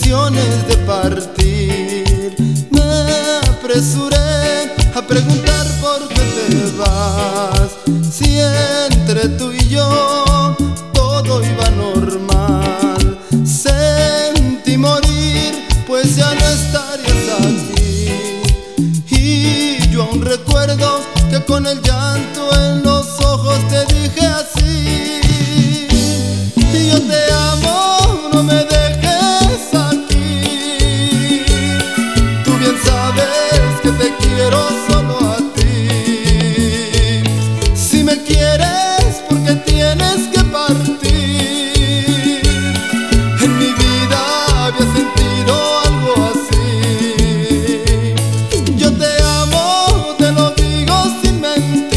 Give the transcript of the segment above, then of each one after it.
intenciones de partir. Me apresuré a preguntar por qué te vas, si entre tú y yo todo iba normal. Sentí morir, pues ya no estarías aquí. Y yo aún recuerdo que con el llanto en los ojos te dije así: yo te amo, no me dejes aquí. Tú bien sabes que te quiero solo a ti. Si me quieres, ¿por qué tienes que partir? En mi vida había sentido algo así. Yo te amo, te lo digo sin mentir.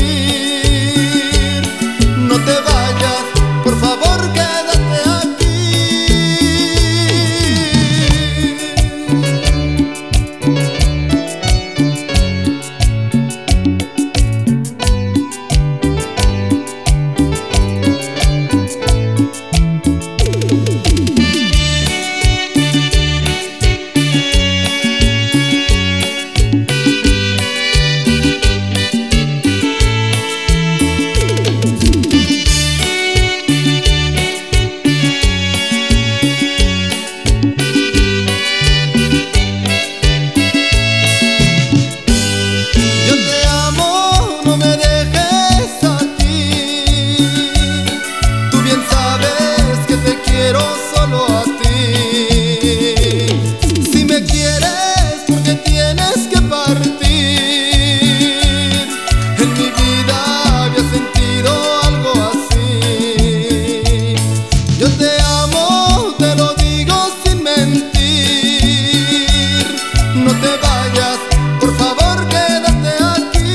No te vayas, por favor, quédate aquí. No me dejes aquí. Tú bien sabes que te quiero solo a ti. Si me quieres, ¿por qué tienes que partir? En mi vida había sentido algo así. Yo te amo, te lo digo sin mentir. No te vayas, por favor, quédate aquí.